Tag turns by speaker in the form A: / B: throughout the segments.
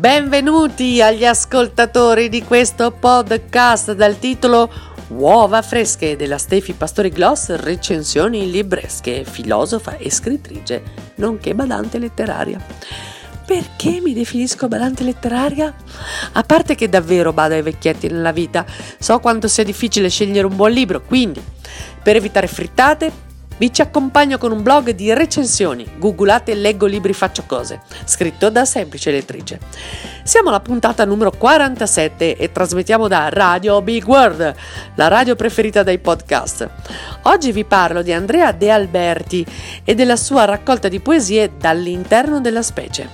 A: Benvenuti agli ascoltatori di questo podcast dal titolo Uova fresche della Stefi Pastori Gloss, recensioni libresche, filosofa e scrittrice, nonché badante letteraria. Perché mi definisco badante letteraria? A parte che davvero bado ai vecchietti nella vita, so quanto sia difficile scegliere un buon libro, quindi per evitare frittate vi ci accompagno con un blog di recensioni, googolate leggo libri faccio cose, scritto da semplice lettrice. Siamo alla puntata numero 47 e trasmettiamo da Radio Big World, la radio preferita dai podcast. Oggi vi parlo di Andrea De Alberti e della sua raccolta di poesie Dall'interno della specie.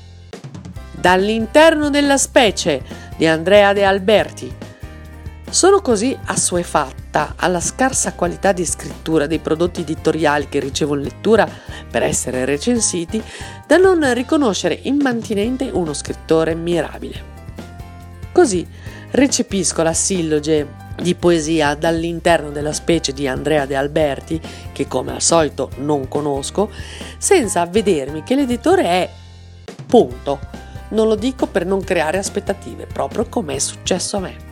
A: Dall'interno della specie di Andrea De Alberti. Sono così assuefatta alla scarsa qualità di scrittura dei prodotti editoriali che ricevo in lettura per essere recensiti da non riconoscere immantinente uno scrittore mirabile. Così recepisco la silloge di poesia Dall'interno della specie di Andrea De Alberti, che come al solito non conosco, senza avvedermi che l'editore è punto. Non lo dico per non creare aspettative, proprio come è successo a me.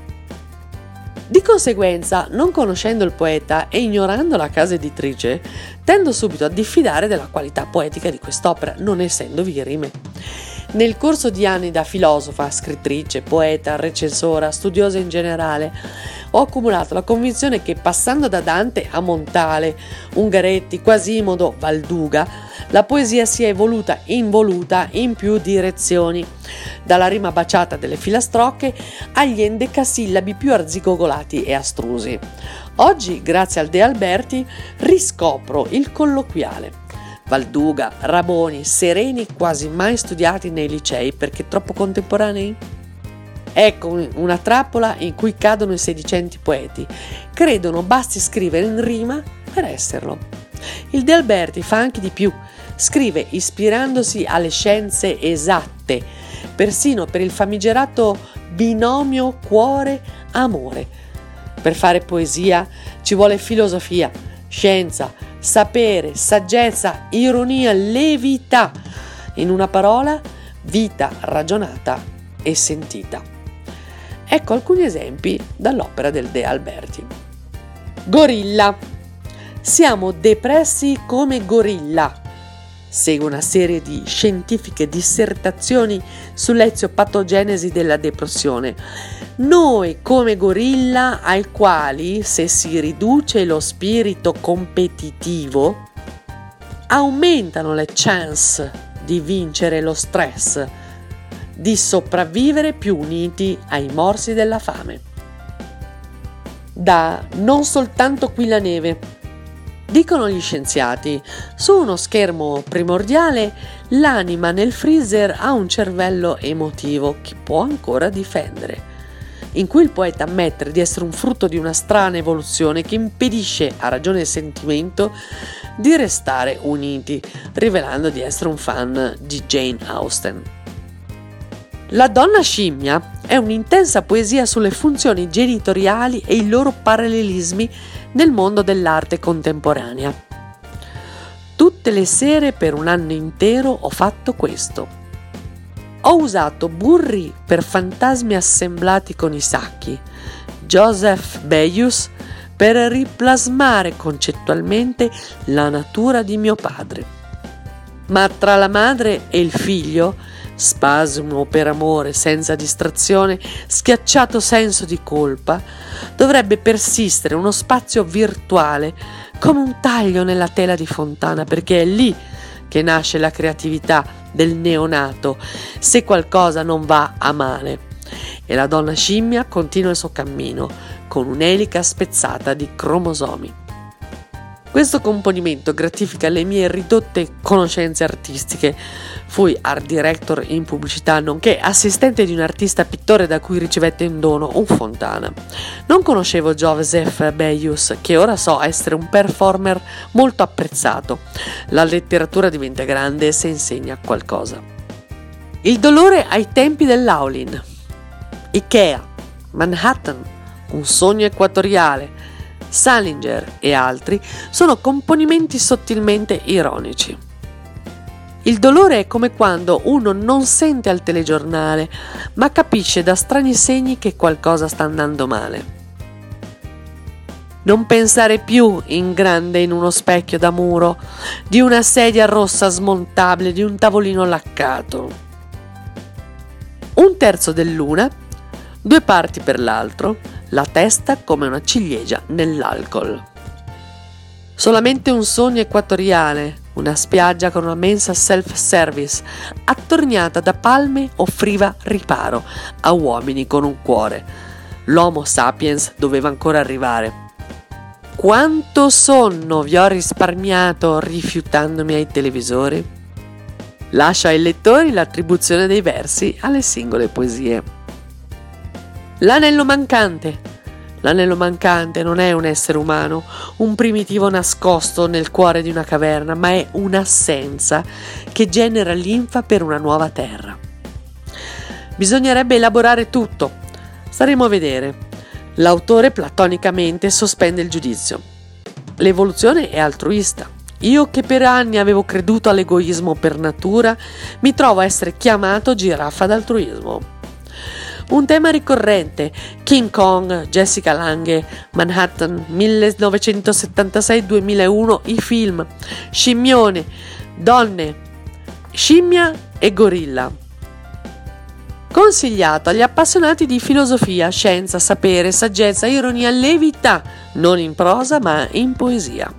A: Di conseguenza, non conoscendo il poeta e ignorando la casa editrice, tendo subito a diffidare della qualità poetica di quest'opera, non essendovi rime. Nel corso di anni da filosofa, scrittrice, poeta, recensora, studiosa in generale, ho accumulato la convinzione che passando da Dante a Montale, Ungaretti, Quasimodo, Valduga, la poesia sia evoluta, involuta in più direzioni, dalla rima baciata delle filastrocche agli endecasillabi più arzigogolati e astrusi. Oggi, grazie al De Alberti, riscopro il colloquiale. Valduga, Raboni, Sereni quasi mai studiati nei licei perché troppo contemporanei? Ecco una trappola in cui cadono i sedicenti poeti. Credono basti scrivere in rima per esserlo. Il De Alberti fa anche di più. Scrive ispirandosi alle scienze esatte, persino per il famigerato binomio cuore-amore. Per fare poesia ci vuole filosofia, scienza, sapere, saggezza, ironia, levità. In una parola, vita ragionata e sentita. Ecco alcuni esempi dall'opera del De Alberti. Gorilla. Siamo depressi come gorilla. Segue una serie di scientifiche dissertazioni sull'eziopatogenesi della depressione. Noi come gorilla ai quali, se si riduce lo spirito competitivo, aumentano le chance di vincere lo stress, di sopravvivere più uniti ai morsi della fame. Da Non soltanto qui la neve. Dicono gli scienziati, su uno schermo primordiale l'anima nel freezer ha un cervello emotivo che può ancora difendere, in cui il poeta ammette di essere un frutto di una strana evoluzione che impedisce a ragione e sentimento di restare uniti, rivelando di essere un fan di Jane Austen. La donna scimmia è un'intensa poesia sulle funzioni genitoriali e i loro parallelismi nel mondo dell'arte contemporanea. Tutte le sere per un anno intero ho fatto questo. Ho usato burri per fantasmi assemblati con i sacchi, Joseph Beius per riplasmare concettualmente la natura di mio padre. Ma tra la madre e il figlio, spasimo per amore senza distrazione, schiacciato senso di colpa, dovrebbe persistere uno spazio virtuale come un taglio nella tela di Fontana, perché è lì che nasce la creatività del neonato se qualcosa non va a male. E la donna scimmia continua il suo cammino con un'elica spezzata di cromosomi. Questo componimento gratifica le mie ridotte conoscenze artistiche. Fui art director in pubblicità, nonché assistente di un artista pittore da cui ricevette in dono un Fontana. Non conoscevo Joseph Beius, che ora so essere un performer molto apprezzato. La letteratura diventa grande se insegna qualcosa. Il dolore ai tempi dell'Aulin. Ikea, Manhattan, Un sogno equatoriale, Salinger e altri sono componimenti sottilmente ironici. Il dolore è come quando uno non sente al telegiornale, ma capisce da strani segni che qualcosa sta andando male. Non pensare più in grande in uno specchio da muro, di una sedia rossa smontabile, di un tavolino laccato. Un terzo dell'una, 2 parti per l'altro, la testa come una ciliegia nell'alcol. Solamente un sogno equatoriale, una spiaggia con una mensa self-service attorniata da palme offriva riparo a uomini con un cuore. L'Homo sapiens doveva ancora arrivare. Quanto sonno vi ho risparmiato rifiutandomi ai televisori? Lascia ai lettori l'attribuzione dei versi alle singole poesie. L'anello mancante. L'anello mancante non è un essere umano, un primitivo nascosto nel cuore di una caverna, ma è un'assenza che genera linfa per una nuova terra. Bisognerebbe elaborare tutto. Staremo a vedere. L'autore platonicamente sospende il giudizio. L'evoluzione è altruista. Io che per anni avevo creduto all'egoismo per natura, mi trovo a essere chiamato giraffa d'altruismo. Un tema ricorrente, King Kong, Jessica Lange, Manhattan, 1976-2001, i film, scimmione, donne, scimmia e gorilla. Consigliato agli appassionati di filosofia, scienza, sapere, saggezza, ironia, levità, non in prosa ma in poesia.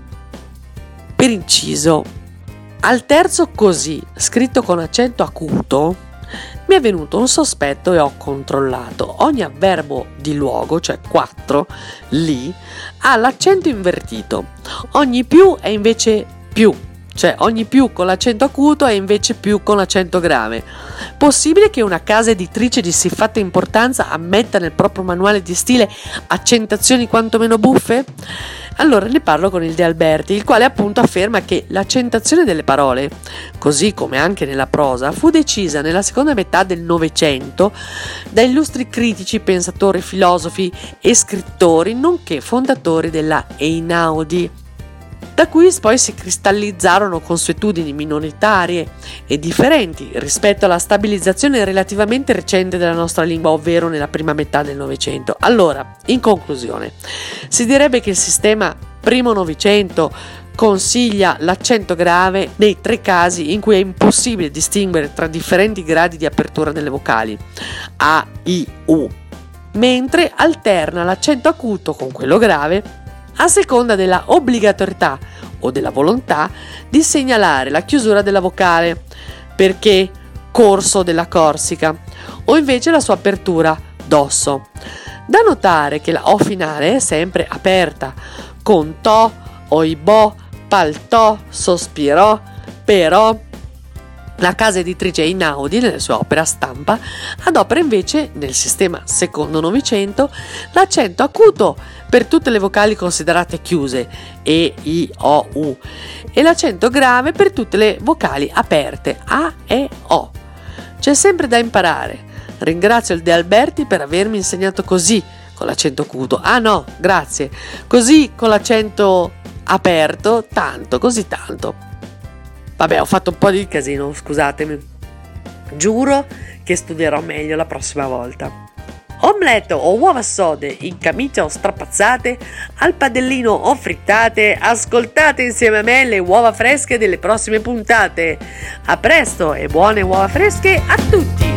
A: Per inciso, al terzo così, scritto con accento acuto, mi è venuto un sospetto e ho controllato. Ogni avverbo di luogo, cioè 4, lì, ha l'accento invertito. Ogni più è invece più. Cioè ogni più con l'accento acuto è invece più con l'accento grave. Possibile che una casa editrice di siffatta importanza ammetta nel proprio manuale di stile accentazioni quantomeno buffe? Allora ne parlo con il De Alberti, il quale appunto afferma che l'accentazione delle parole, così come anche nella prosa, fu decisa nella seconda metà del Novecento da illustri critici, pensatori, filosofi e scrittori, nonché fondatori della Einaudi, da cui poi si cristallizzarono consuetudini minoritarie e differenti rispetto alla stabilizzazione relativamente recente della nostra lingua, ovvero nella prima metà del Novecento. Allora, in conclusione, si direbbe che il sistema primo Novecento consiglia l'accento grave nei 3 casi in cui è impossibile distinguere tra differenti gradi di apertura delle vocali A, I, U, mentre alterna l'accento acuto con quello grave a seconda della obbligatorietà o della volontà di segnalare la chiusura della vocale, perché corso della Corsica, o invece la sua apertura dosso. Da notare che la O finale è sempre aperta, con to, oibò, paltò, sospirò, però. La casa editrice Einaudi, nelle sue opere a stampa, adopera invece, nel sistema secondo Novecento, l'accento acuto per tutte le vocali considerate chiuse, E, I, O, U, e l'accento grave per tutte le vocali aperte, A, E, O. C'è sempre da imparare. Ringrazio il De Alberti per avermi insegnato così, con l'accento acuto. Ah no, grazie. Così con l'accento aperto, tanto, così tanto. Vabbè, ho fatto un po' di casino, scusatemi. Giuro che studierò meglio la prossima volta. Omelette o uova sode in camicia o strapazzate, al padellino o frittate, ascoltate insieme a me le uova fresche delle prossime puntate. A presto e buone uova fresche a tutti!